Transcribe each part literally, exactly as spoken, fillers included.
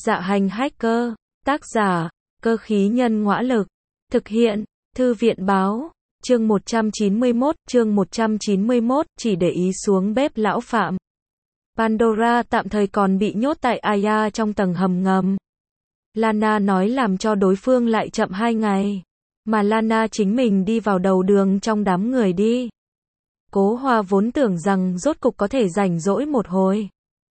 Dạ hành hacker, tác giả, cơ khí nhân ngõa lực, thực hiện, thư viện báo, chương một trăm chín mươi mốt, chương một trăm chín mươi mốt, chỉ để ý xuống bếp lão Phạm. Pandora tạm thời còn bị nhốt tại Aya trong tầng hầm ngầm. Lana nói làm cho đối phương lại chậm hai ngày, mà Lana chính mình đi vào đầu đường trong đám người đi. Cố Hoa vốn tưởng rằng rốt cục có thể rảnh rỗi một hồi.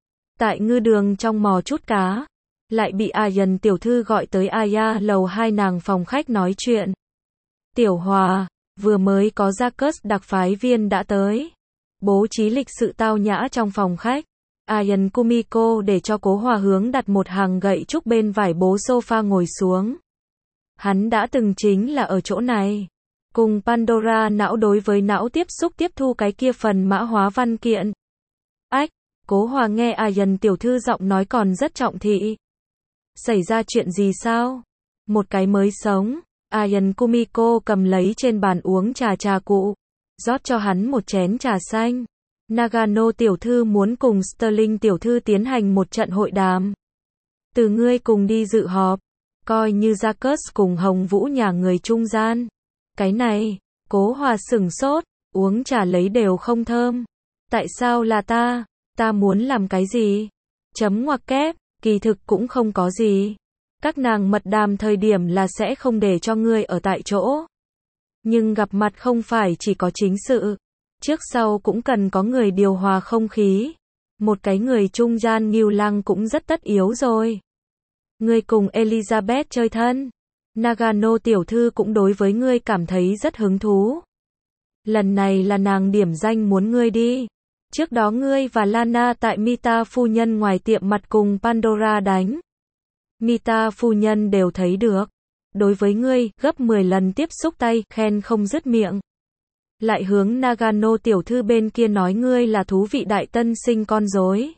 Tại ngư đường trong mò chút cá, lại bị Aryan tiểu thư gọi tới Aya lầu hai nàng phòng khách nói chuyện. Tiểu Hòa, vừa mới có Jacques đặc phái viên đã tới. Bố trí lịch sự tao nhã trong phòng khách. Aryan Kumiko để cho Cố Hoa hướng đặt một hàng gậy trúc bên vải bố sofa ngồi xuống. Hắn đã từng chính là ở chỗ này. Cùng Pandora não đối với não tiếp xúc tiếp thu cái kia phần mã hóa văn kiện. Ách, Cố Hoa nghe Aryan tiểu thư giọng nói còn rất trọng thị. Xảy ra chuyện gì sao? Một cái mới sống. Aryan Kumiko cầm lấy trên bàn uống trà trà cụ, rót cho hắn một chén trà xanh. Nagano tiểu thư muốn cùng Sterling tiểu thư tiến hành một trận hội đàm. Từ ngươi cùng đi dự họp, coi như Jacques cùng Hồng Vũ nhà người trung gian. Cái này, Cố Hoa sửng sốt, uống trà lấy đều không thơm. Tại sao là ta? Ta muốn làm cái gì? Chấm ngoặc kép, kỳ thực cũng không có gì. Các nàng mật đàm thời điểm là sẽ không để cho ngươi ở tại chỗ. Nhưng gặp mặt không phải chỉ có chính sự. Trước sau cũng cần có người điều hòa không khí. Một cái người trung gian Ngưu Lăng cũng rất tất yếu rồi. Ngươi cùng Elizabeth chơi thân. Nagano tiểu thư cũng đối với ngươi cảm thấy rất hứng thú. Lần này là nàng điểm danh muốn ngươi đi. Trước đó ngươi và Lana tại Mita phu nhân ngoài tiệm mặt cùng Pandora đánh. Mita phu nhân đều thấy được. Đối với ngươi, gấp mười lần tiếp xúc tay, khen không dứt miệng. Lại hướng Nagano tiểu thư bên kia nói ngươi là thú vị đại tân sinh con rối.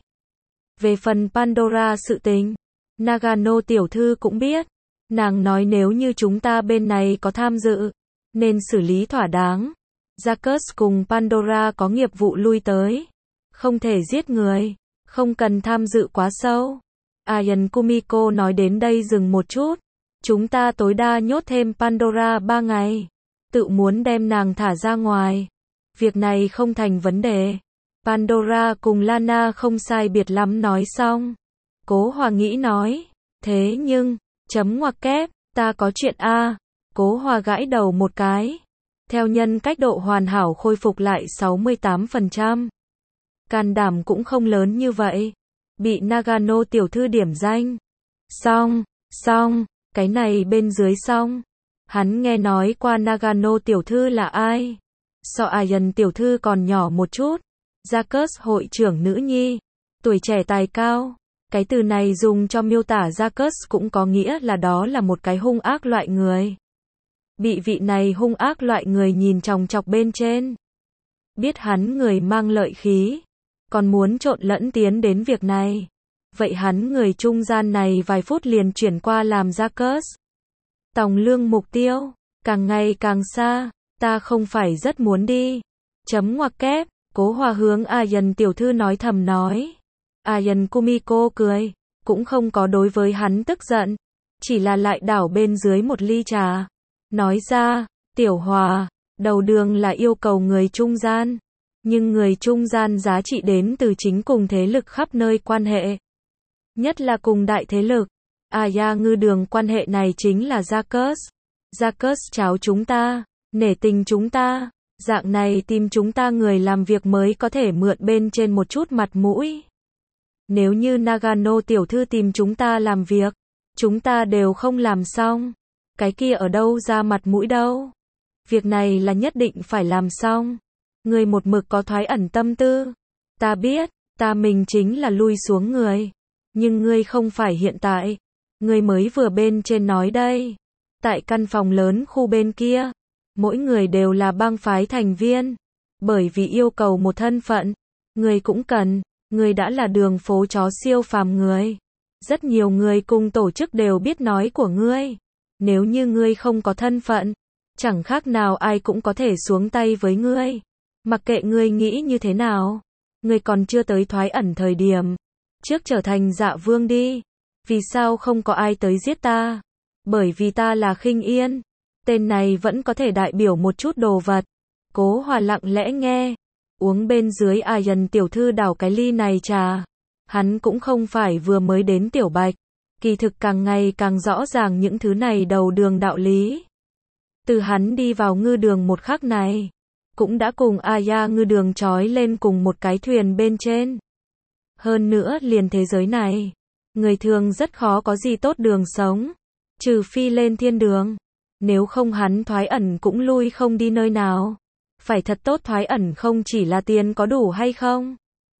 Về phần Pandora sự tình, Nagano tiểu thư cũng biết. Nàng nói nếu như chúng ta bên này có tham dự, nên xử lý thỏa đáng. Jacques cùng Pandora có nghiệp vụ lui tới. Không thể giết người, không cần tham dự quá sâu. Aryan Kumiko nói đến đây dừng một chút. Chúng ta tối đa nhốt thêm Pandora ba ngày. Tự muốn đem nàng thả ra ngoài. Việc này không thành vấn đề. Pandora cùng Lana không sai biệt lắm nói xong. Cố Hoa nghĩ nói. Thế nhưng, chấm ngoặc kép, ta có chuyện a. Cố Hoa gãi đầu một cái. Theo nhân cách độ hoàn hảo khôi phục lại sáu mươi tám phần trăm. Can đảm cũng không lớn như vậy. Bị Nagano tiểu thư điểm danh. Xong, xong, cái này bên dưới xong. Hắn nghe nói qua Nagano tiểu thư là ai. So Aryan tiểu thư còn nhỏ một chút. Jacques hội trưởng nữ nhi. Tuổi trẻ tài cao. Cái từ này dùng cho miêu tả Jacques cũng có nghĩa là đó là một cái hung ác loại người. Bị vị này hung ác loại người nhìn chòng chọc bên trên. Biết hắn người mang lợi khí. Còn muốn trộn lẫn tiến đến việc này. Vậy hắn người trung gian này vài phút liền chuyển qua làm Jacques. Tòng lương mục tiêu, càng ngày càng xa, ta không phải rất muốn đi. Chấm ngoặc kép, Cố Hoa hướng Aryan tiểu thư nói thầm nói. Aryan Kumiko cười, cũng không có đối với hắn tức giận, chỉ là lại đảo bên dưới một ly trà. Nói ra, Tiểu Hòa, đầu đường là yêu cầu người trung gian. Nhưng người trung gian giá trị đến từ chính cùng thế lực khắp nơi quan hệ. Nhất là cùng đại thế lực. Aya ngư đường quan hệ này chính là Jacques. Jacques cháo chúng ta, nể tình chúng ta. Dạng này tìm chúng ta người làm việc mới có thể mượn bên trên một chút mặt mũi. Nếu như Nagano tiểu thư tìm chúng ta làm việc, chúng ta đều không làm xong. Cái kia ở đâu ra mặt mũi đâu. Việc này là nhất định phải làm xong. Ngươi một mực có thoái ẩn tâm tư. Ta biết, ta mình chính là lui xuống người. Nhưng ngươi không phải hiện tại. Ngươi mới vừa bên trên nói đây. Tại căn phòng lớn khu bên kia, mỗi người đều là bang phái thành viên. Bởi vì yêu cầu một thân phận, ngươi cũng cần, ngươi đã là đường phố chó siêu phàm người. Rất nhiều người cùng tổ chức đều biết nói của ngươi. Nếu như ngươi không có thân phận, chẳng khác nào ai cũng có thể xuống tay với ngươi. Mặc kệ ngươi nghĩ như thế nào, ngươi còn chưa tới thoái ẩn thời điểm. Trước trở thành Dạ Vương đi. Vì sao không có ai tới giết ta? Bởi vì ta là Khinh Yên. Tên này vẫn có thể đại biểu một chút đồ vật. Cố Hòa lặng lẽ nghe. Uống bên dưới Aryan tiểu thư đảo cái ly này trà. Hắn cũng không phải vừa mới đến Tiểu Bạch. Kỳ thực càng ngày càng rõ ràng những thứ này đầu đường đạo lý. Từ hắn đi vào ngư đường một khắc này, cũng đã cùng Aya ngư đường trói lên cùng một cái thuyền bên trên. Hơn nữa liền thế giới này, người thường rất khó có gì tốt đường sống, trừ phi lên thiên đường. Nếu không hắn thoái ẩn cũng lui không đi nơi nào. Phải thật tốt thoái ẩn không chỉ là tiền có đủ hay không.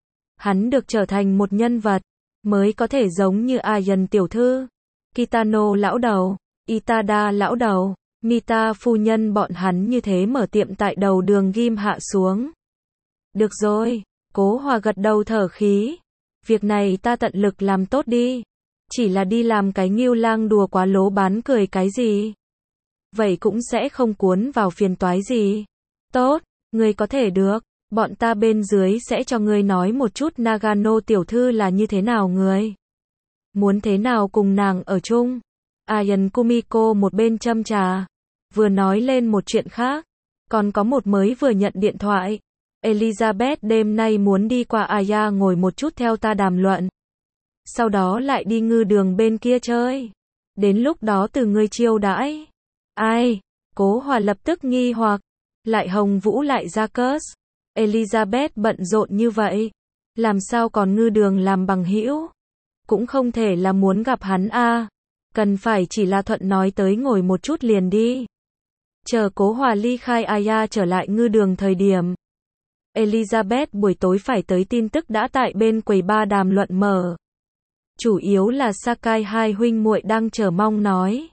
Hắn được trở thành một nhân vật, mới có thể giống như Aryan tiểu thư, Kitano lão đầu, Itada lão đầu, Mita phu nhân bọn hắn như thế mở tiệm tại đầu đường ghim hạ xuống. Được rồi, Cố Hòa gật đầu thở khí. Việc này ta tận lực làm tốt đi. Chỉ là đi làm cái ngưu lang đùa quá lố bán cười cái gì. Vậy cũng sẽ không cuốn vào phiền toái gì. Tốt, ngươi có thể được. Bọn ta bên dưới sẽ cho ngươi nói một chút Nagano tiểu thư là như thế nào người. Muốn thế nào cùng nàng ở chung. Aryan Kumiko một bên châm trà, vừa nói lên một chuyện khác. Còn có một mới vừa nhận điện thoại. Elizabeth đêm nay muốn đi qua Aya ngồi một chút theo ta đàm luận. Sau đó lại đi ngư đường bên kia chơi. Đến lúc đó từ ngươi chiêu đãi. Ai? Cố Hòa lập tức nghi hoặc. Lại Hồng Vũ lại ra curse. Elizabeth bận rộn như vậy. Làm sao còn ngư đường làm bằng hữu? Cũng không thể là muốn gặp hắn a. À. Cần phải chỉ là thuận nói tới ngồi một chút liền đi. Chờ Cố Hòa ly khai Aya trở lại ngư đường thời điểm. Elizabeth buổi tối phải tới tin tức đã tại bên quầy ba đàm luận mở. Chủ yếu là Sakai hai huynh muội đang chờ mong nói.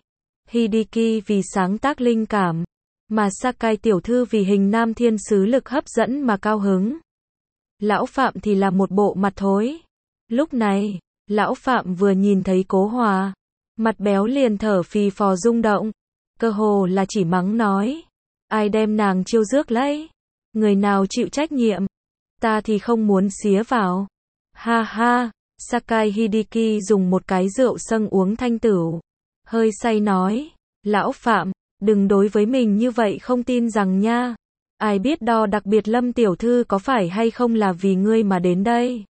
Hideki vì sáng tác linh cảm, mà Sakai tiểu thư vì hình nam thiên sứ lực hấp dẫn mà cao hứng. Lão Phạm thì là một bộ mặt thối. Lúc này, Lão Phạm vừa nhìn thấy Cố Hòa, mặt béo liền thở phì phò rung động, cơ hồ là chỉ mắng nói. Ai đem nàng chiêu rước lấy? Người nào chịu trách nhiệm? Ta thì không muốn xía vào. Ha ha, Sakai Hideki dùng một cái rượu sâng uống thanh tửu. Hơi say nói, Lão Phạm, đừng đối với mình như vậy không tin rằng nha. Ai biết đo đặc biệt Lâm tiểu thư có phải hay không là vì ngươi mà đến đây.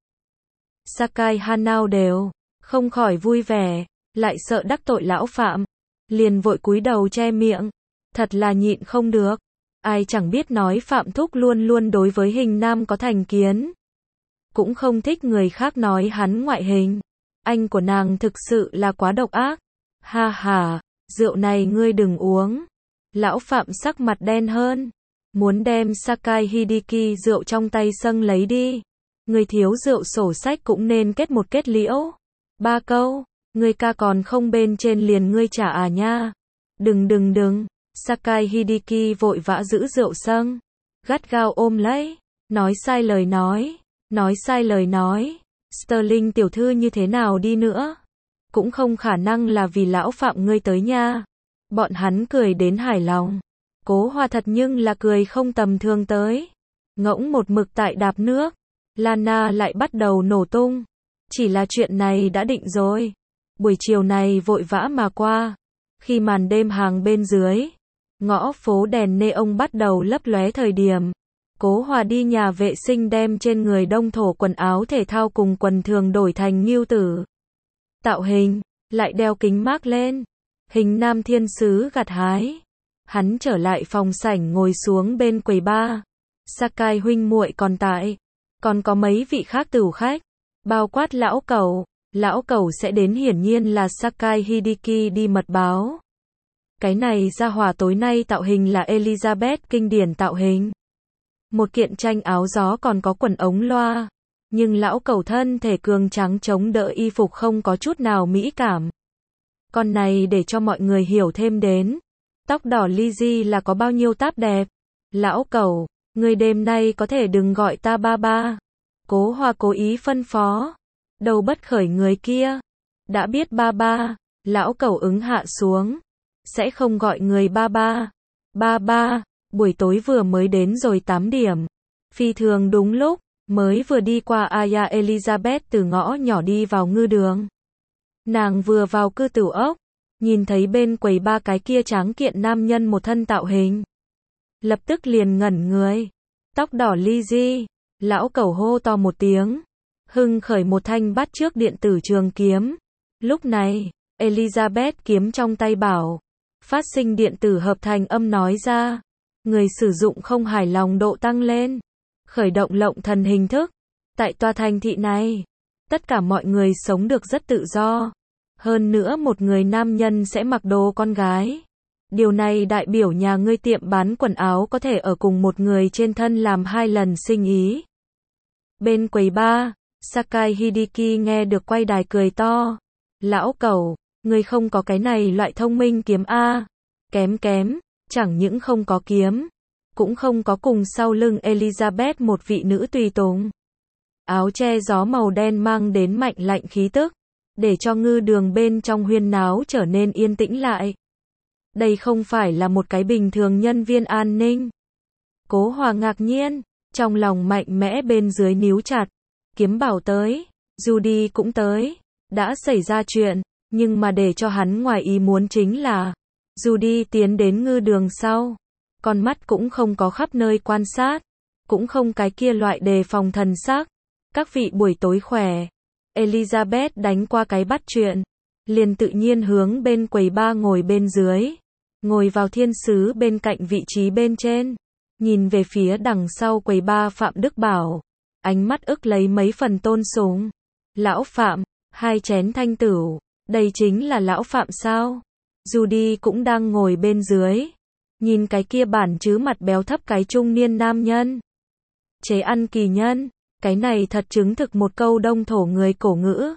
Sakai Hanao đều, không khỏi vui vẻ, lại sợ đắc tội Lão Phạm. Liền vội cúi đầu che miệng, thật là nhịn không được. Ai chẳng biết nói Phạm Thúc luôn luôn đối với hình nam có thành kiến. Cũng không thích người khác nói hắn ngoại hình. Anh của nàng thực sự là quá độc ác. Ha ha, rượu này ngươi đừng uống. Lão Phạm sắc mặt đen hơn. Muốn đem Sakai Hideki rượu trong tay sâng lấy đi. Người thiếu rượu sổ sách cũng nên kết một kết liễu. Ba câu, ngươi ca còn không bên trên liền ngươi trả à nha. Đừng đừng đừng. Sakai Hideki vội vã giữ rượu sâng, gắt gao ôm lấy, nói sai lời nói, nói sai lời nói. Sterling tiểu thư như thế nào đi nữa, cũng không khả năng là vì Lão Phạm ngươi tới nha. Bọn hắn cười đến hài lòng. Cố Hòa thật nhưng là cười không tầm thường tới. Ngỗng một mực tại đạp nước, Lana lại bắt đầu nổ tung. Chỉ là chuyện này đã định rồi. Buổi chiều này vội vã mà qua. Khi màn đêm hàng bên dưới, ngõ phố đèn neon bắt đầu lấp lóe thời điểm, Cố Hòa đi nhà vệ sinh đem trên người đông thổ quần áo thể thao cùng quần thường đổi thành ngưu tử tạo hình, lại đeo kính mác lên, hình nam thiên sứ gặt hái. Hắn trở lại phòng sảnh ngồi xuống bên quầy bar. Sakai huynh muội còn tại, còn có mấy vị khác tửu khách, bao quát lão cẩu. Lão cẩu sẽ đến hiển nhiên là Sakai Hideki đi mật báo. Cái này ra hỏa tối nay tạo hình là Elizabeth kinh điển tạo hình. Một kiện tranh áo gió còn có quần ống loa. Nhưng lão cẩu thân thể cường trắng chống đỡ y phục không có chút nào mỹ cảm. Con này để cho mọi người hiểu thêm đến. Tóc đỏ Lizzy là có bao nhiêu táp đẹp. Lão cẩu, người đêm nay có thể đừng gọi ta ba ba. Cố Hòa cố ý phân phó. Đầu bất khởi người kia. Đã biết ba ba, lão cẩu ứng hạ xuống. Sẽ không gọi người ba ba. Ba ba, buổi tối vừa mới đến rồi tám điểm. Phi thường đúng lúc, mới vừa đi qua Aya Elizabeth từ ngõ nhỏ đi vào ngư đường. Nàng vừa vào cư tử ốc, nhìn thấy bên quầy ba cái kia tráng kiện nam nhân một thân tạo hình. Lập tức liền ngẩn người. Tóc đỏ Lizzie, lão cẩu hô to một tiếng. Hưng khởi một thanh bắt trước điện tử trường kiếm. Lúc này, Elizabeth kiếm trong tay bảo. Phát sinh điện tử hợp thành âm nói ra. Người sử dụng không hài lòng độ tăng lên. Khởi động lộng thần hình thức. Tại tòa thành thị này, tất cả mọi người sống được rất tự do. Hơn nữa một người nam nhân sẽ mặc đồ con gái. Điều này đại biểu nhà ngươi tiệm bán quần áo có thể ở cùng một người trên thân làm hai lần sinh ý. Bên quầy ba, Sakai Hideki nghe được quay đài cười to. Lão cẩu, ngươi không có cái này loại thông minh kiếm A. Kém kém, chẳng những không có kiếm, cũng không có cùng sau lưng Elizabeth một vị nữ tùy tùng. Áo che gió màu đen mang đến mạnh lạnh khí tức, để cho ngư đường bên trong huyên náo trở nên yên tĩnh lại. Đây không phải là một cái bình thường nhân viên an ninh. Cố Hòa ngạc nhiên, trong lòng mạnh mẽ bên dưới níu chặt. Kiếm bảo tới, Judy cũng tới. Đã xảy ra chuyện, nhưng mà để cho hắn ngoài ý muốn chính là Judy tiến đến ngư đường sau. Con mắt cũng không có khắp nơi quan sát, cũng không cái kia loại đề phòng thần sắc. Các vị buổi tối khỏe. Elizabeth đánh qua cái bắt chuyện, liền tự nhiên hướng bên quầy ba ngồi bên dưới, ngồi vào thiên sứ bên cạnh vị trí bên trên, nhìn về phía đằng sau quầy ba Phạm Đức Bảo, ánh mắt ức lấy mấy phần tôn sùng. Lão Phạm, hai chén thanh tửu, đây chính là lão Phạm sao? Judy cũng đang ngồi bên dưới, nhìn cái kia bản chứ mặt béo thấp cái trung niên nam nhân. Chế ăn kỳ nhân. Cái này thật chứng thực một câu đông thổ người cổ ngữ.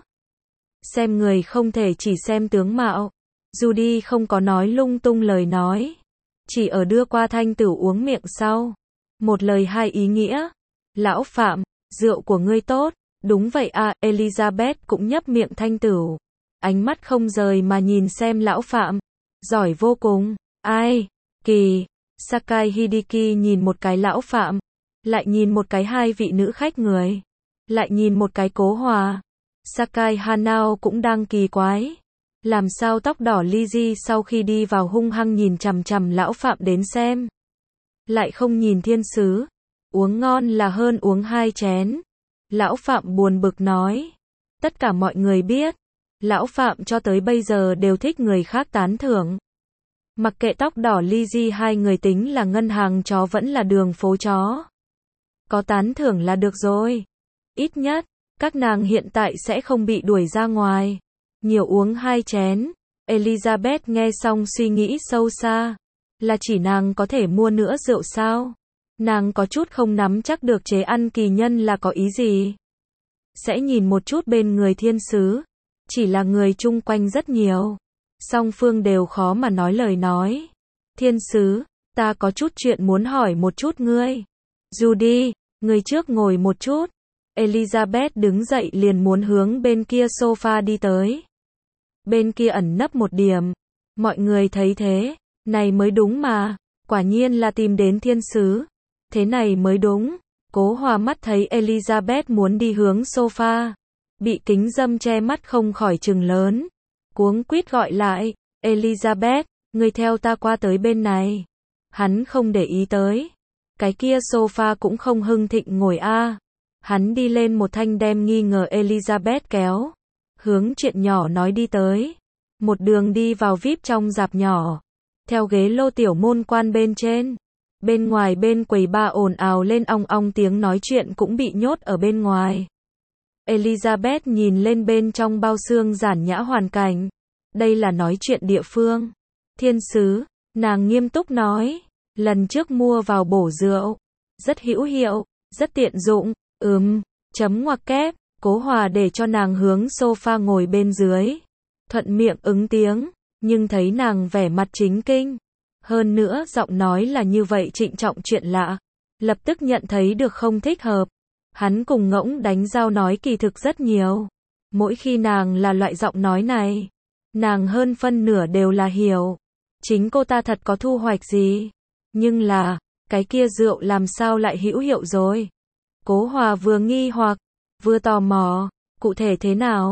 Xem người không thể chỉ xem tướng mạo. Judy không có nói lung tung lời nói. Chỉ ở đưa qua thanh tửu uống miệng sau. Một lời hai ý nghĩa. Lão Phạm, rượu của ngươi tốt. Đúng vậy à, Elizabeth cũng nhấp miệng thanh tửu. Ánh mắt không rời mà nhìn xem lão Phạm. Giỏi vô cùng. Ai? Kỳ. Sakai Hideki nhìn một cái lão Phạm. Lại nhìn một cái hai vị nữ khách người. Lại nhìn một cái Cố Hòa. Sakai Hanao cũng đang kỳ quái. Làm sao tóc đỏ Lizzie sau khi đi vào hung hăng nhìn chằm chằm lão Phạm đến xem. Lại không nhìn thiên sứ. Uống ngon là hơn uống hai chén. Lão Phạm buồn bực nói. Tất cả mọi người biết. Lão Phạm cho tới bây giờ đều thích người khác tán thưởng. Mặc kệ tóc đỏ Lizzie hai người tính là ngân hàng chó vẫn là đường phố chó. Có tán thưởng là được rồi. Ít nhất, các nàng hiện tại sẽ không bị đuổi ra ngoài. Nhiều uống hai chén. Elizabeth nghe xong suy nghĩ sâu xa. Là chỉ nàng có thể mua nữa rượu sao? Nàng có chút không nắm chắc được chế ăn kỳ nhân là có ý gì. Sẽ nhìn một chút bên người thiên sứ. Chỉ là người chung quanh rất nhiều. Song phương đều khó mà nói lời nói. Thiên sứ, ta có chút chuyện muốn hỏi một chút ngươi. Judy, người trước ngồi một chút. Elizabeth đứng dậy liền muốn hướng bên kia sofa đi tới. Bên kia ẩn nấp một điểm. Mọi người thấy thế, này mới đúng mà. Quả nhiên là tìm đến thiên sứ. Thế này mới đúng. Cố Hòa mắt thấy Elizabeth muốn đi hướng sofa. Bị kính dâm che mắt không khỏi trừng lớn. Cuống quýt gọi lại. Elizabeth, người theo ta qua tới bên này. Hắn không để ý tới. Cái kia sofa cũng không hưng thịnh ngồi a. Hắn đi lên một thanh đem nghi ngờ Elizabeth kéo. Hướng chuyện nhỏ nói đi tới. Một đường đi vào vi ai pi trong rạp nhỏ. Theo ghế lô tiểu môn quan bên trên. Bên ngoài bên quầy ba ồn ào lên ong ong tiếng nói chuyện cũng bị nhốt ở bên ngoài. Elizabeth nhìn lên bên trong bao xương giản nhã hoàn cảnh. Đây là nói chuyện địa phương. Thiên sứ, nàng nghiêm túc nói. Lần trước mua vào bổ rượu. Rất hữu hiệu, rất tiện dụng. Ừm, chấm ngoặc kép. Cố Hòa để cho nàng hướng sofa ngồi bên dưới. Thuận miệng ứng tiếng. Nhưng thấy nàng vẻ mặt chính kinh. Hơn nữa giọng nói là như vậy trịnh trọng chuyện lạ. Lập tức nhận thấy được không thích hợp. Hắn cùng ngỗng đánh giao nói kỳ thực rất nhiều. Mỗi khi nàng là loại giọng nói này. Nàng hơn phân nửa đều là hiểu. Chính cô ta thật có thu hoạch gì. Nhưng là, cái kia rượu làm sao lại hữu hiệu rồi. Cố Hòa vừa nghi hoặc, vừa tò mò. Cụ thể thế nào?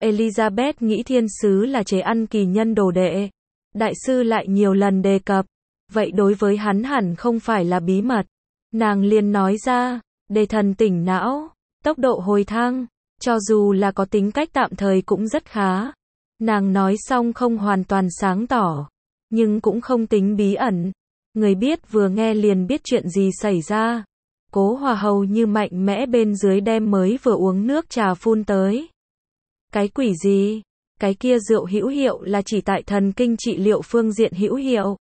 Elizabeth nghĩ thiên sứ là chế ăn kỳ nhân đồ đệ. Đại sư lại nhiều lần đề cập. Vậy đối với hắn hẳn không phải là bí mật. Nàng liền nói ra, để thần tỉnh não, tốc độ hồi thăng, cho dù là có tính cách tạm thời cũng rất khá. Nàng nói xong không hoàn toàn sáng tỏ, nhưng cũng không tính bí ẩn. Người biết vừa nghe liền biết chuyện gì xảy ra. Cố Hòa hầu như mạnh mẽ bên dưới đem mới vừa uống nước trà phun tới. Cái quỷ gì? Cái kia rượu hữu hiệu là chỉ tại thần kinh trị liệu phương diện hữu hiệu.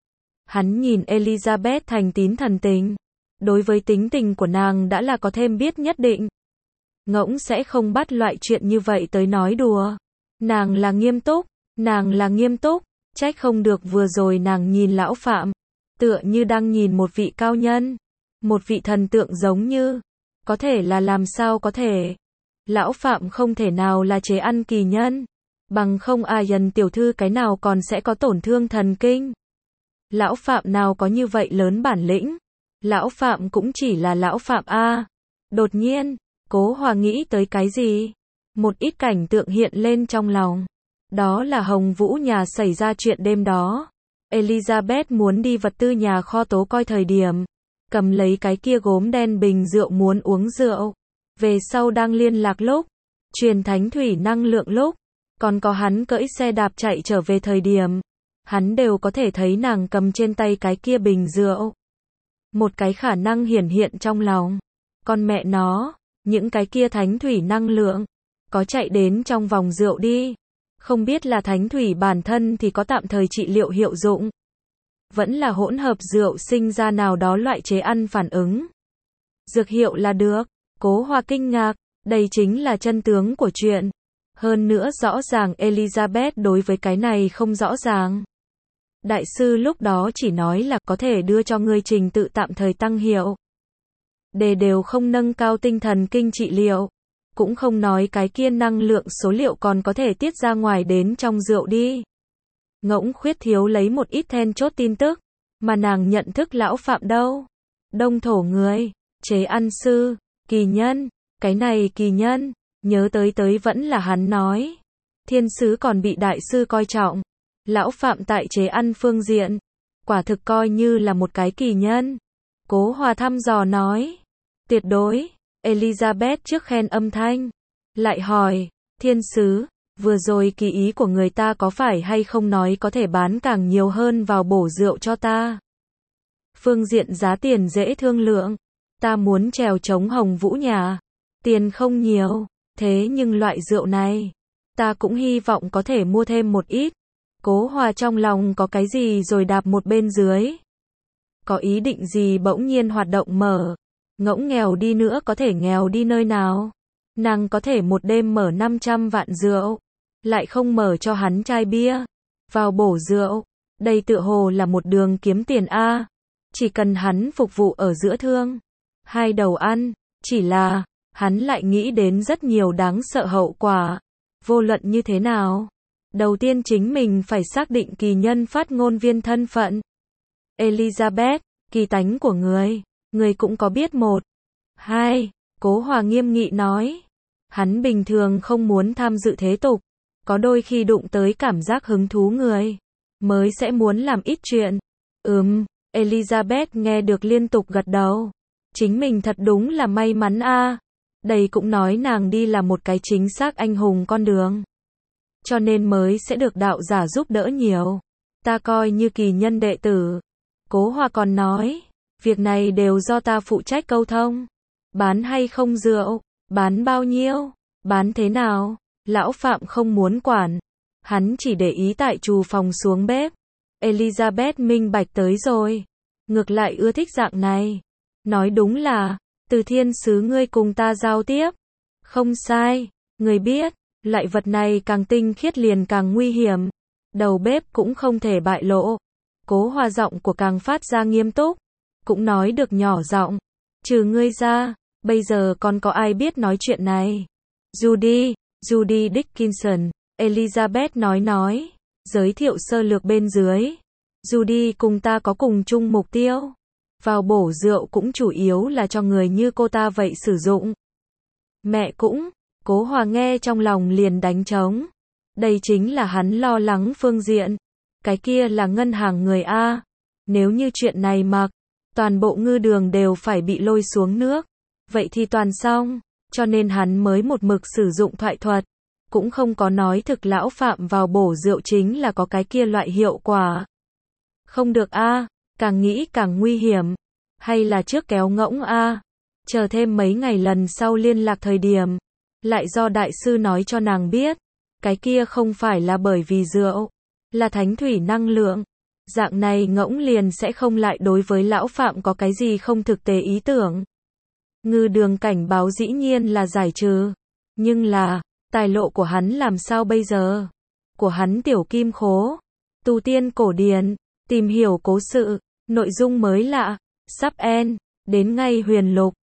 Hắn nhìn Elizabeth thành tín thần tình. Đối với tính tình của nàng đã là có thêm biết nhất định. Ngỗng sẽ không bắt loại chuyện như vậy tới nói đùa. Nàng là nghiêm túc, nàng là nghiêm túc, trách không được vừa rồi nàng nhìn lão Phạm. Tựa như đang nhìn một vị cao nhân, một vị thần tượng giống như. Có thể là làm sao có thể. Lão Phạm không thể nào là chế ăn kỳ nhân. Bằng không ai dần tiểu thư cái nào còn sẽ có tổn thương thần kinh. Lão Phạm nào có như vậy lớn bản lĩnh. Lão Phạm cũng chỉ là lão Phạm a. Đột nhiên, Cố Hòa nghĩ tới cái gì? Một ít cảnh tượng hiện lên trong lòng. Đó là Hồng Vũ nhà xảy ra chuyện đêm đó. Elizabeth muốn đi vật tư nhà kho tố coi thời điểm. Cầm lấy cái kia gốm đen bình rượu muốn uống rượu. Về sau đang liên lạc lúc. Truyền thánh thủy năng lượng lúc. Còn có hắn cưỡi xe đạp chạy trở về thời điểm. Hắn đều có thể thấy nàng cầm trên tay cái kia bình rượu. Một cái khả năng hiển hiện trong lòng. Con mẹ nó, những cái kia thánh thủy năng lượng. Có chạy đến trong vòng rượu đi. Không biết là thánh thủy bản thân thì có tạm thời trị liệu hiệu dụng. Vẫn là hỗn hợp rượu sinh ra nào đó loại chế ăn phản ứng. Dược hiệu là được. Cố Hòa kinh ngạc. Đây chính là chân tướng của chuyện. Hơn nữa rõ ràng Elizabeth đối với cái này không rõ ràng. Đại sư lúc đó chỉ nói là có thể đưa cho ngươi trình tự tạm thời tăng hiệu. Đề đều không nâng cao tinh thần kinh trị liệu. Cũng không nói cái kia năng lượng số liệu còn có thể tiết ra ngoài đến trong rượu đi. Ngỗng khuyết thiếu lấy một ít then chốt tin tức. Mà nàng nhận thức lão Phạm đâu. Đông thổ người, chế ăn sư, kỳ nhân. Cái này kỳ nhân, nhớ tới tới vẫn là hắn nói. Thiên sứ còn bị đại sư coi trọng. Lão Phạm tại chế ăn phương diện. Quả thực coi như là một cái kỳ nhân. Cố Hòa thăm dò nói. Tuyệt đối. Elizabeth trước khen âm thanh. Lại hỏi. Thiên sứ, vừa rồi kỳ ý của người ta có phải hay không nói có thể bán càng nhiều hơn vào bổ rượu cho ta. Phương diện giá tiền dễ thương lượng. Ta muốn trèo chống Hồng Vũ nhà. Tiền không nhiều. Thế nhưng loại rượu này. Ta cũng hy vọng có thể mua thêm một ít. Cố Hòa trong lòng có cái gì rồi đạp một bên dưới. Có ý định gì bỗng nhiên hoạt động mở. Ngỗng nghèo đi nữa có thể nghèo đi nơi nào. Nàng có thể một đêm mở năm trăm vạn rượu. Lại không mở cho hắn chai bia. Vào bổ rượu. Đây tựa hồ là một đường kiếm tiền A. Chỉ cần hắn phục vụ ở giữa thương. Hai đầu ăn. Chỉ là, hắn lại nghĩ đến rất nhiều đáng sợ hậu quả. Vô luận như thế nào. Đầu tiên chính mình phải xác định kỳ nhân phát ngôn viên thân phận. Elizabeth, kỳ tánh của người, người cũng có biết một. Hai, Cố Hòa nghiêm nghị nói. Hắn bình thường không muốn tham dự thế tục. Có đôi khi đụng tới cảm giác hứng thú người. Mới sẽ muốn làm ít chuyện. Ừm, Elizabeth nghe được liên tục gật đầu. Chính mình thật đúng là may mắn a. Đây cũng nói nàng đi là một cái chính xác anh hùng con đường. Cho nên mới sẽ được đạo giả giúp đỡ nhiều. Ta coi như kỳ nhân đệ tử. Cố Hòa còn nói. Việc này đều do ta phụ trách câu thông. Bán hay không rượu. Bán bao nhiêu. Bán thế nào. Lão Phạm không muốn quản. Hắn chỉ để ý tại trù phòng xuống bếp. Elizabeth minh bạch tới rồi. Ngược lại ưa thích dạng này. Nói đúng là. Từ thiên sứ ngươi cùng ta giao tiếp. Không sai. Người biết. Loại vật này càng tinh khiết liền càng nguy hiểm. Đầu bếp cũng không thể bại lộ. Cố Hòa giọng của càng phát ra nghiêm túc. Cũng nói được nhỏ giọng. Trừ ngươi ra, bây giờ còn có ai biết nói chuyện này. Judy, Judy Dickinson, Elizabeth nói nói. Giới thiệu sơ lược bên dưới. Judy cùng ta có cùng chung mục tiêu. Vào bổ rượu cũng chủ yếu là cho người như cô ta vậy sử dụng. Mẹ cũng, Cố Hòa nghe trong lòng liền đánh trống. Đây chính là hắn lo lắng phương diện. Cái kia là ngân hàng người A. Nếu như chuyện này mặc, toàn bộ ngư đường đều phải bị lôi xuống nước. Vậy thì toàn xong. Cho nên hắn mới một mực sử dụng thoại thuật. Cũng không có nói thực lão Phạm vào bổ rượu chính là có cái kia loại hiệu quả. Không được A. Càng nghĩ càng nguy hiểm. Hay là trước kéo ngỗng A. Chờ thêm mấy ngày lần sau liên lạc thời điểm. Lại do đại sư nói cho nàng biết. Cái kia không phải là bởi vì rượu. Là thánh thủy năng lượng. Dạng này ngỗng liền sẽ không lại đối với lão Phạm có cái gì không thực tế ý tưởng. Ngư đường cảnh báo dĩ nhiên là giải trừ. Nhưng là, tài lộ của hắn làm sao bây giờ? Của hắn tiểu kim khố. Tu tiên cổ điển. Tìm hiểu cố sự. Nội dung mới lạ. Sắp end. Đến ngay huyền lục.